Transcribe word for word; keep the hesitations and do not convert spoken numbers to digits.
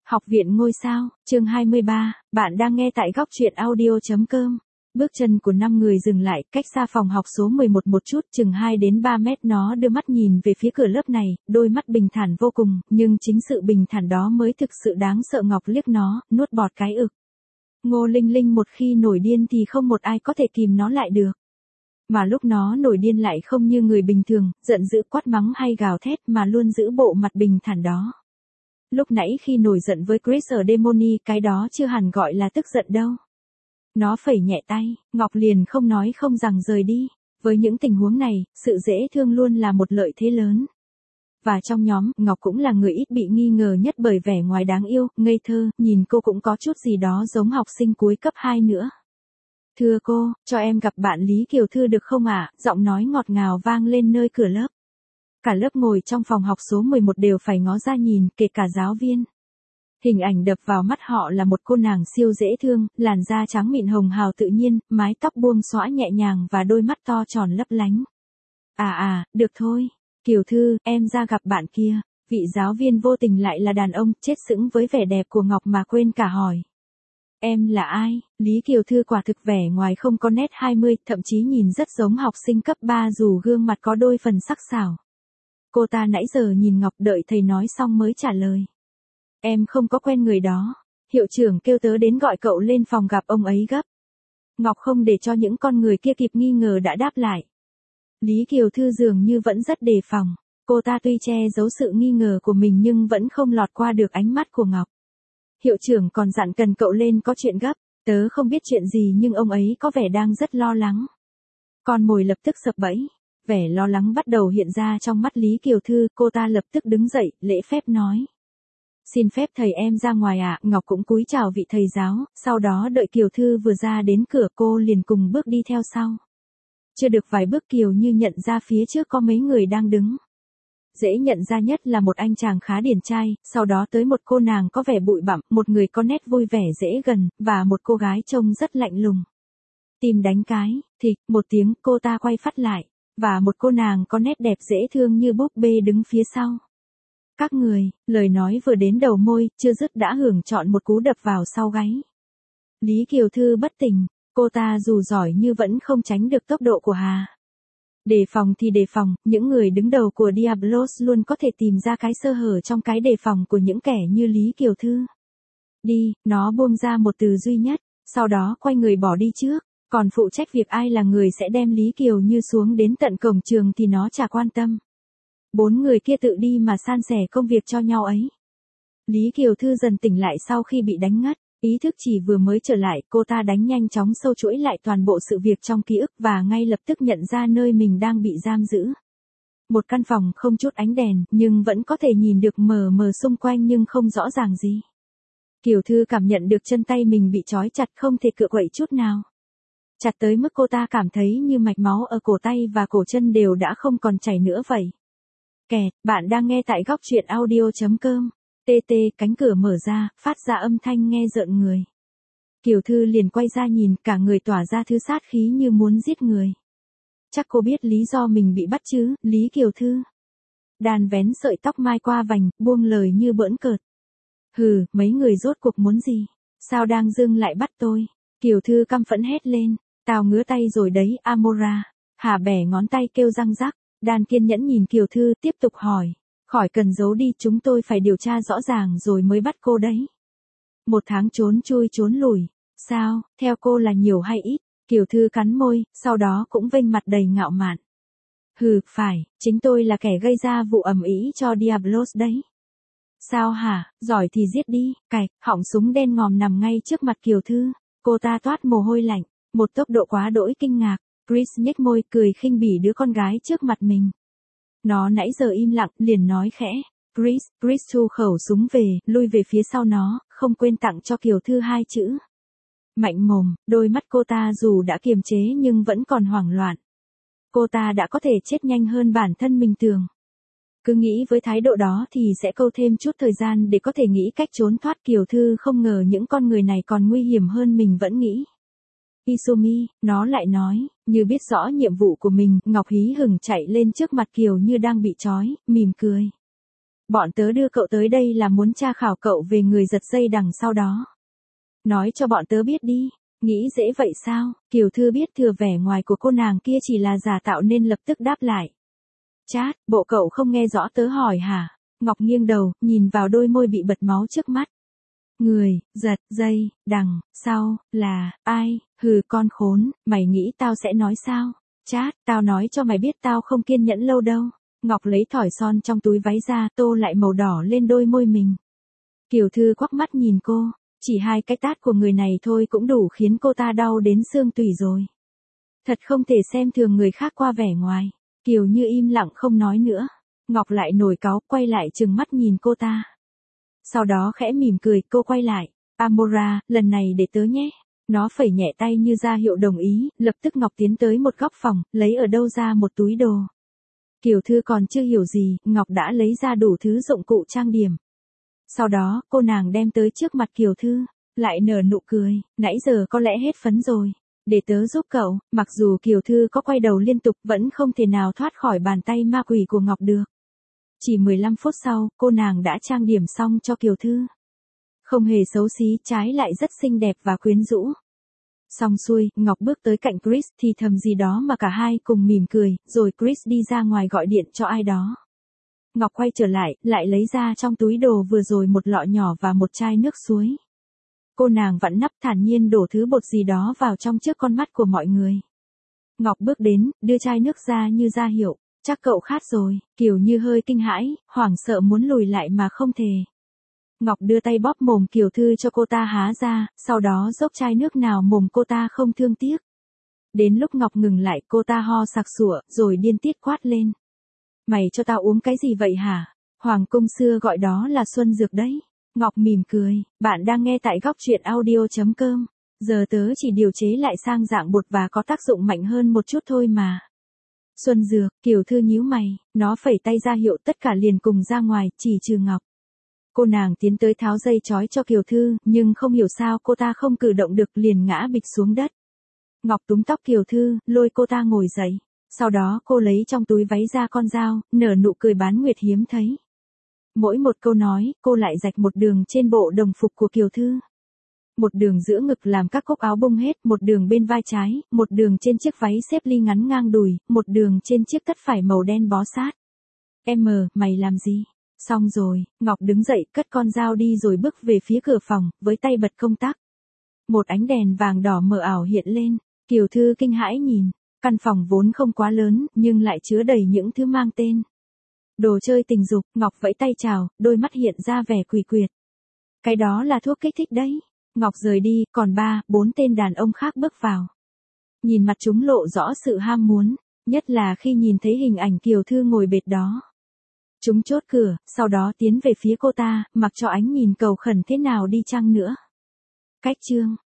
Học viện ngôi sao, chương hai mươi ba, bạn đang nghe tại góc truyện audio.com. Bước chân của năm người dừng lại, cách xa phòng học số mười một một chút, chừng hai đến ba mét. Nó đưa mắt nhìn về phía cửa lớp này, đôi mắt bình thản vô cùng, nhưng chính sự bình thản đó mới thực sự đáng sợ. Ngọc liếc nó, nuốt bọt cái ực. Ngô Linh Linh một khi nổi điên thì không một ai có thể kìm nó lại được. Mà lúc nó nổi điên lại không như người bình thường, giận dữ quát mắng hay gào thét mà luôn giữ bộ mặt bình thản đó. Lúc nãy khi nổi giận với Chris ở Demony, cái đó chưa hẳn gọi là tức giận đâu. Nó phẩy nhẹ tay, Ngọc liền không nói không rằng rời đi. Với những tình huống này, sự dễ thương luôn là một lợi thế lớn. Và trong nhóm, Ngọc cũng là người ít bị nghi ngờ nhất bởi vẻ ngoài đáng yêu, ngây thơ, nhìn cô cũng có chút gì đó giống học sinh cuối cấp hai nữa. Thưa cô, cho em gặp bạn Lý Kiều Thư được không ạ? Giọng nói ngọt ngào vang lên nơi cửa lớp. Cả lớp ngồi trong phòng học số mười một đều phải ngó ra nhìn, kể cả giáo viên. Hình ảnh đập vào mắt họ là một cô nàng siêu dễ thương, làn da trắng mịn hồng hào tự nhiên, mái tóc buông xõa nhẹ nhàng và đôi mắt to tròn lấp lánh. À à, được thôi. Kiều Thư, em ra gặp bạn kia. Vị giáo viên vô tình lại là đàn ông, chết sững với vẻ đẹp của Ngọc mà quên cả hỏi. Em là ai? Lý Kiều Thư quả thực vẻ ngoài không có nét hai mươi, thậm chí nhìn rất giống học sinh cấp ba dù gương mặt có đôi phần sắc sảo. Cô ta nãy giờ nhìn Ngọc đợi thầy nói xong mới trả lời. Em không có quen người đó. Hiệu trưởng kêu tớ đến gọi cậu lên phòng gặp ông ấy gấp. Ngọc không để cho những con người kia kịp nghi ngờ đã đáp lại. Lý Kiều Thư dường như vẫn rất đề phòng. Cô ta tuy che giấu sự nghi ngờ của mình nhưng vẫn không lọt qua được ánh mắt của Ngọc. Hiệu trưởng còn dặn cần cậu lên có chuyện gấp. Tớ không biết chuyện gì nhưng ông ấy có vẻ đang rất lo lắng. Con mồi lập tức sập bẫy. Vẻ lo lắng bắt đầu hiện ra trong mắt Lý Kiều Thư, cô ta lập tức đứng dậy, lễ phép nói. Xin phép thầy em ra ngoài ạ. Ngọc cũng cúi chào vị thầy giáo, sau đó đợi Kiều Thư vừa ra đến cửa cô liền cùng bước đi theo sau. Chưa được vài bước Kiều như nhận ra phía trước có mấy người đang đứng. Dễ nhận ra nhất là một anh chàng khá điển trai, sau đó tới một cô nàng có vẻ bụi bặm, một người có nét vui vẻ dễ gần, và một cô gái trông rất lạnh lùng. Tim đánh cái, thịch, một tiếng cô ta quay phát lại. Và một cô nàng có nét đẹp dễ thương như búp bê đứng phía sau. Các người, lời nói vừa đến đầu môi, chưa dứt đã hưởng trọn một cú đập vào sau gáy. Lý Kiều Thư bất tỉnh, cô ta dù giỏi như vẫn không tránh được tốc độ của Hà. Đề phòng thì đề phòng, những người đứng đầu của Diablos luôn có thể tìm ra cái sơ hở trong cái đề phòng của những kẻ như Lý Kiều Thư. Đi, nó buông ra một từ duy nhất, sau đó quay người bỏ đi trước. Còn phụ trách việc ai là người sẽ đem Lý Kiều Như xuống đến tận cổng trường thì nó chả quan tâm. Bốn người kia tự đi mà san sẻ công việc cho nhau ấy. Lý Kiều Thư dần tỉnh lại sau khi bị đánh ngất. Ý thức chỉ vừa mới trở lại, cô ta đánh nhanh chóng sâu chuỗi lại toàn bộ sự việc trong ký ức và ngay lập tức nhận ra nơi mình đang bị giam giữ. Một căn phòng không chút ánh đèn, nhưng vẫn có thể nhìn được mờ mờ xung quanh nhưng không rõ ràng gì. Kiều Thư cảm nhận được chân tay mình bị trói chặt không thể cựa quậy chút nào. Chặt tới mức cô ta cảm thấy như mạch máu ở cổ tay và cổ chân đều đã không còn chảy nữa vậy. Kẹt, bạn đang nghe tại góc truyện audio.com. Tê tê, cánh cửa mở ra, phát ra âm thanh nghe rợn người. Kiều Thư liền quay ra nhìn, cả người tỏa ra thứ sát khí như muốn giết người. Chắc cô biết lý do mình bị bắt chứ, Lý Kiều Thư. Đàn vén sợi tóc mai qua vành, buông lời như bỡn cợt. Hừ, mấy người rốt cuộc muốn gì? Sao đang dưng lại bắt tôi? Kiều Thư căm phẫn hét lên. Tao ngứa tay rồi đấy, Amora. Hà bẻ ngón tay kêu răng rắc. Đan kiên nhẫn nhìn Kiều Thư tiếp tục hỏi. Khỏi cần giấu đi, chúng tôi phải điều tra rõ ràng rồi mới bắt cô đấy. Một tháng trốn chui trốn lùi. Sao, theo cô là nhiều hay ít? Kiều Thư cắn môi, sau đó cũng vênh mặt đầy ngạo mạn. Hừ, phải, chính tôi là kẻ gây ra vụ ầm ĩ cho Diablos đấy. Sao hả, giỏi thì giết đi, cạch, họng súng đen ngòm nằm ngay trước mặt Kiều Thư. Cô ta toát mồ hôi lạnh, một tốc độ quá đỗi kinh ngạc. Chris nhếch môi cười khinh bỉ đứa con gái trước mặt mình. Nó nãy giờ im lặng, liền nói khẽ. Chris, Chris thu khẩu súng về, lui về phía sau nó, không quên tặng cho Kiều Thư hai chữ. Mạnh mồm, đôi mắt cô ta dù đã kiềm chế nhưng vẫn còn hoảng loạn. Cô ta đã có thể chết nhanh hơn bản thân mình tưởng. Cứ nghĩ với thái độ đó thì sẽ câu thêm chút thời gian để có thể nghĩ cách trốn thoát. Kiều Thư không ngờ những con người này còn nguy hiểm hơn mình vẫn nghĩ. Izumi, nó lại nói, như biết rõ nhiệm vụ của mình, Ngọc hí hửng chạy lên trước mặt Kiều Như đang bị trói, mỉm cười. Bọn tớ đưa cậu tới đây là muốn tra khảo cậu về người giật dây đằng sau đó. Nói cho bọn tớ biết đi, nghĩ dễ vậy sao? Kiều Thư biết thừa vẻ ngoài của cô nàng kia chỉ là giả tạo nên lập tức đáp lại. Chát, bộ cậu không nghe rõ tớ hỏi hả? Ngọc nghiêng đầu, nhìn vào đôi môi bị bật máu trước mắt. Người, giật, dây, đằng, sau, là, ai, hừ con khốn, mày nghĩ tao sẽ nói sao? Chát, tao nói cho mày biết tao không kiên nhẫn lâu đâu. Ngọc lấy thỏi son trong túi váy ra, tô lại màu đỏ lên đôi môi mình. Kiều Thư quắc mắt nhìn cô, chỉ hai cái tát của người này thôi cũng đủ khiến cô ta đau đến xương tủy rồi. Thật không thể xem thường người khác qua vẻ ngoài. Kiều Như im lặng không nói nữa. Ngọc lại nổi cáu, quay lại trừng mắt nhìn cô ta. Sau đó khẽ mỉm cười, cô quay lại. Amora, lần này để tớ nhé. Nó phẩy nhẹ tay như ra hiệu đồng ý, lập tức Ngọc tiến tới một góc phòng, lấy ở đâu ra một túi đồ. Kiều Thư còn chưa hiểu gì, Ngọc đã lấy ra đủ thứ dụng cụ trang điểm. Sau đó, cô nàng đem tới trước mặt Kiều Thư, lại nở nụ cười, nãy giờ có lẽ hết phấn rồi. Để tớ giúp cậu, mặc dù Kiều Thư có quay đầu liên tục vẫn không thể nào thoát khỏi bàn tay ma quỷ của Ngọc được. Chỉ mười lăm phút sau, cô nàng đã trang điểm xong cho Kiều Thư. Không hề xấu xí, trái lại rất xinh đẹp và quyến rũ. Xong xuôi, Ngọc bước tới cạnh Chris thì thầm gì đó mà cả hai cùng mỉm cười, rồi Chris đi ra ngoài gọi điện cho ai đó. Ngọc quay trở lại, lại lấy ra trong túi đồ vừa rồi một lọ nhỏ và một chai nước suối. Cô nàng vặn nắp thản nhiên đổ thứ bột gì đó vào trong trước con mắt của mọi người. Ngọc bước đến, đưa chai nước ra như ra hiệu, chắc cậu khát rồi. Kiều Như hơi kinh hãi, hoảng sợ muốn lùi lại mà không thể. Ngọc đưa tay bóp mồm Kiều Thư cho cô ta há ra, sau đó dốc chai nước nào mồm cô ta không thương tiếc. Đến lúc Ngọc ngừng lại, cô ta ho sặc sụa, rồi điên tiết quát lên. Mày cho tao uống cái gì vậy hả? Hoàng cung xưa gọi đó là xuân dược đấy. Ngọc mỉm cười, bạn đang nghe tại góc truyện audio chấm com. Giờ tớ chỉ điều chế lại sang dạng bột và có tác dụng mạnh hơn một chút thôi mà. Xuân dược, Kiều Thư nhíu mày, nó phẩy tay ra hiệu tất cả liền cùng ra ngoài, chỉ trừ Ngọc. Cô nàng tiến tới tháo dây trói cho Kiều Thư, nhưng không hiểu sao cô ta không cử động được liền ngã bịch xuống đất. Ngọc túm tóc Kiều Thư, lôi cô ta ngồi dậy. Sau đó cô lấy trong túi váy ra con dao, nở nụ cười bán nguyệt hiếm thấy. Mỗi một câu nói, cô lại rạch một đường trên bộ đồng phục của Kiều Thư. Một đường giữa ngực làm các cúc áo bung hết, một đường bên vai trái, một đường trên chiếc váy xếp ly ngắn ngang đùi, một đường trên chiếc tất vải màu đen bó sát. Em, mày làm gì? Xong rồi, Ngọc đứng dậy cất con dao đi rồi bước về phía cửa phòng, với tay bật công tắc. Một ánh đèn vàng đỏ mờ ảo hiện lên, Kiều Thư kinh hãi nhìn. Căn phòng vốn không quá lớn, nhưng lại chứa đầy những thứ mang tên đồ chơi tình dục. Ngọc vẫy tay chào, đôi mắt hiện ra vẻ quỷ quyệt. Cái đó là thuốc kích thích đấy. Ngọc rời đi, còn ba, bốn tên đàn ông khác bước vào. Nhìn mặt chúng lộ rõ sự ham muốn, nhất là khi nhìn thấy hình ảnh Kiều Thư ngồi bệt đó. Chúng chốt cửa, sau đó tiến về phía cô ta, mặc cho ánh nhìn cầu khẩn thế nào đi chăng nữa. Cách chương